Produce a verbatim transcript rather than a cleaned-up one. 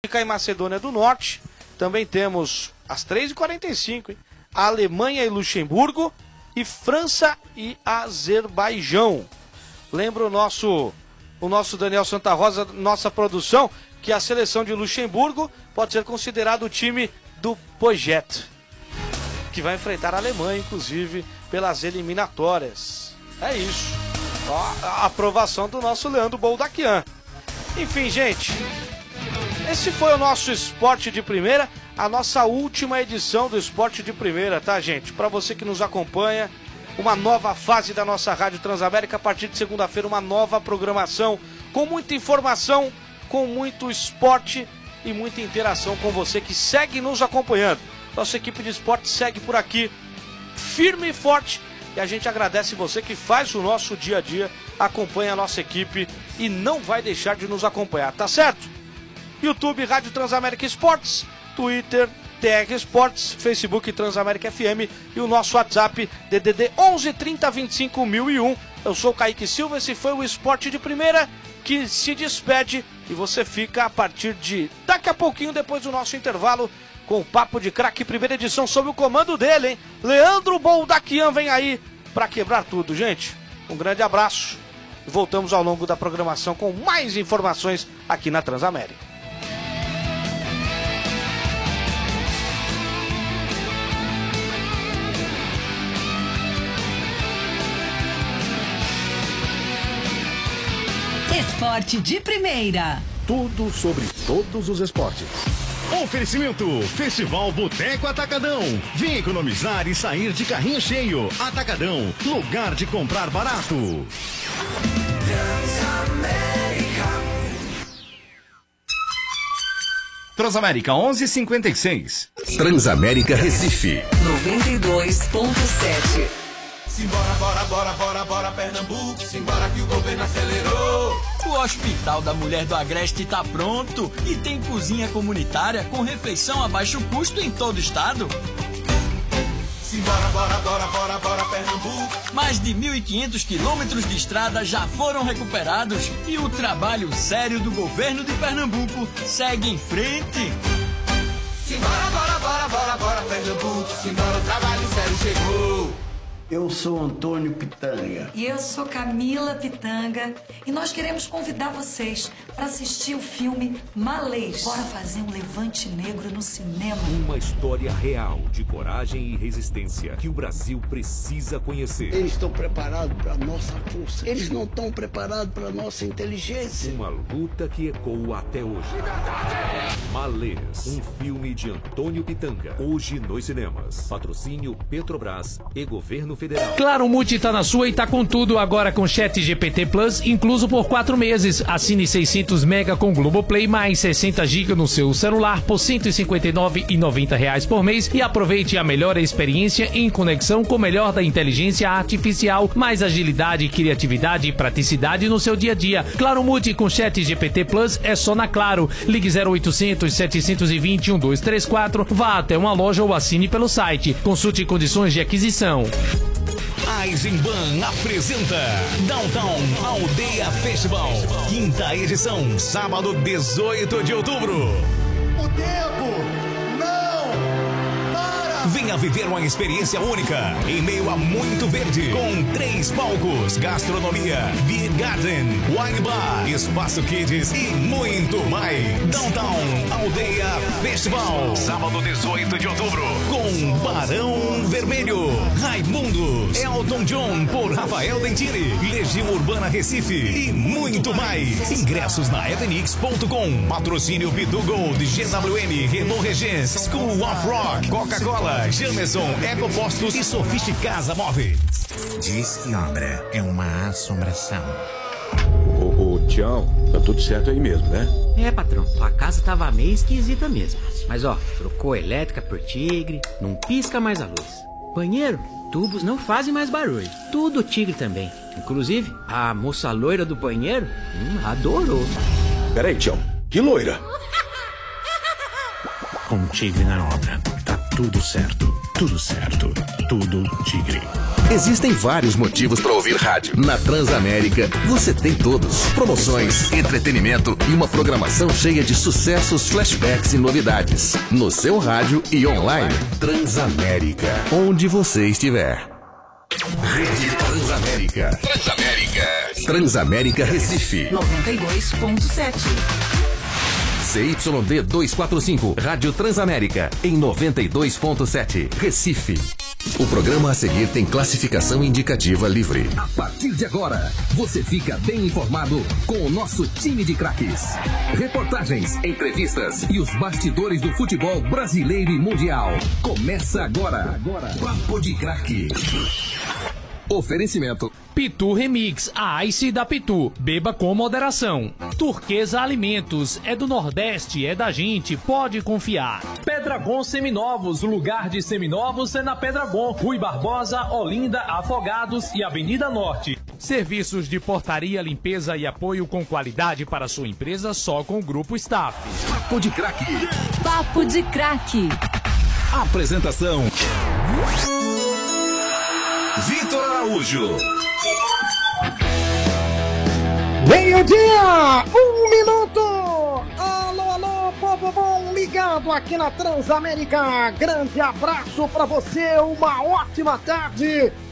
e Macedônia do Norte. Também temos às três e quarenta e cinco, hein? Alemanha e Luxemburgo e França e Azerbaijão. Lembra o nosso, o nosso Daniel Santa Rosa, nossa produção, que a seleção de Luxemburgo pode ser considerado o time do projeto, que vai enfrentar a Alemanha, inclusive, pelas eliminatórias. É isso. Ó, a aprovação do nosso Leandro Boldaquian. Enfim, gente, esse foi o nosso Esporte de Primeira, a nossa última edição do Esporte de Primeira, tá, gente? Para você que nos acompanha, uma nova fase da nossa Rádio Transamérica, a partir de segunda-feira, uma nova programação, com muita informação, com muito esporte e muita interação com você que segue nos acompanhando. Nossa equipe de esporte segue por aqui, firme e forte, e a gente agradece você que faz o nosso dia a dia, acompanha a nossa equipe e não vai deixar de nos acompanhar, tá certo? YouTube, Rádio Transamérica Esportes, Twitter, T R Esportes, Facebook Transamérica F M e o nosso WhatsApp D D D onze trinta vinte e cinco mil e um. Eu sou o Kaique Silva, esse foi o Esporte de Primeira que se despede e você fica a partir de daqui a pouquinho, depois do nosso intervalo, com o Papo de Craque, primeira edição, sob o comando dele, hein? Leandro Boldaquian vem aí para quebrar tudo, gente. Um grande abraço e voltamos ao longo da programação com mais informações aqui na Transamérica. Esporte de Primeira. Tudo sobre todos os esportes. Oferecimento Festival Boteco Atacadão. Vem economizar e sair de carrinho cheio. Atacadão, lugar de comprar barato. Transamérica onze e cinquenta e seis. Transamérica Recife noventa e dois ponto sete. Simbora, bora, bora, bora, bora, Pernambuco. Simbora que o governo acelerou. O Hospital da Mulher do Agreste está pronto e tem cozinha comunitária com refeição a baixo custo em todo o estado. Simbora, bora, bora, bora, bora, Pernambuco. Mais de mil e quinhentos quilômetros de estrada já foram recuperados e o trabalho sério do governo de Pernambuco segue em frente. Simbora, bora, bora, bora, bora, Pernambuco. Simbora, o trabalho sério chegou. Eu sou Antônio Pitanga. E eu sou Camila Pitanga. E nós queremos convidar vocês para assistir o filme Malês. Bora fazer um levante negro no cinema. Uma história real de coragem e resistência que o Brasil precisa conhecer. Eles estão preparados para a nossa força. Eles não estão preparados para a nossa inteligência. Uma luta que ecoa até hoje. Malês, um filme de Antônio Pitanga. Hoje nos cinemas. Patrocínio Petrobras e Governo Federal. Claro, Multi tá na sua e tá com tudo agora com Chat G P T Plus, incluso por quatro meses. Assine seiscentos mega com Globoplay mais sessenta gigas no seu celular por cento e cinquenta e nove reais e noventa centavos por mês e aproveite a melhor experiência em conexão com o melhor da inteligência artificial, mais agilidade, criatividade e praticidade no seu dia a dia. Claro, Multi com Chat G P T Plus é só na Claro. Ligue zero oitocentos, setecentos e vinte, um dois três quatro, vá até uma loja ou assine pelo site. Consulte condições de aquisição. A Eisenbahn apresenta Downtown Aldeia Festival, quinta edição, sábado dezoito de outubro. O tempo não para. Venha viver uma experiência única em meio a muito verde, com três palcos, gastronomia, beer garden, wine bar, espaço kids e muito mais. Downtown Aldeia Festival, sábado dezoito de outubro, com Barão Vermelho, Raimundos, Elton John por Rafael Dentini, Legião Urbana Recife e muito mais. Ingressos na edenix ponto com. Patrocínio Bidu Gold, G W M, Renault Regis, School of Rock, Coca-Cola, Jameson, Ecopostos e Sofisticasa Móveis. Diz que obra é uma assombração. Ô, ô, Tião, tá tudo certo aí mesmo, né? É, patrão, tua casa tava meio esquisita mesmo. Mas ó, trocou a elétrica por Tigre, não pisca mais a luz. Banheiro, tubos não fazem mais barulho. Tudo Tigre também. Inclusive, a moça loira do banheiro, hum, adorou. Peraí, Tião, que loira? Com Tigre na obra, tá Tudo certo, tudo certo, tudo tigre. Existem vários motivos para ouvir rádio. Na Transamérica, você tem todos. Promoções, entretenimento e uma programação cheia de sucessos, flashbacks e novidades. No seu rádio e online. Transamérica, onde você estiver. Rede Transamérica. Transamérica. Transamérica Recife. noventa e dois ponto sete. C Y D duzentos e quarenta e cinco, Rádio Transamérica, em noventa e dois ponto sete, Recife. O programa a seguir tem classificação indicativa livre. A partir de agora, você fica bem informado com o nosso time de craques. Reportagens, entrevistas e os bastidores do futebol brasileiro e mundial. Começa agora. agora. Papo de Craque. Oferecimento. Pitu Remix, a Ice da Pitu. Beba com moderação. Turquesa Alimentos, é do Nordeste, é da gente, pode confiar. Pedragon Seminovos, o lugar de seminovos é na Pedragon. Rui Barbosa, Olinda, Afogados e Avenida Norte. Serviços de portaria, limpeza e apoio com qualidade para sua empresa só com o Grupo Staff. Papo de Craque. Papo de Craque. Apresentação: Vitor Araújo. Meio-dia, um minuto. Alô, alô, povo bom ligado aqui na Transamérica. Grande abraço pra você, uma ótima tarde.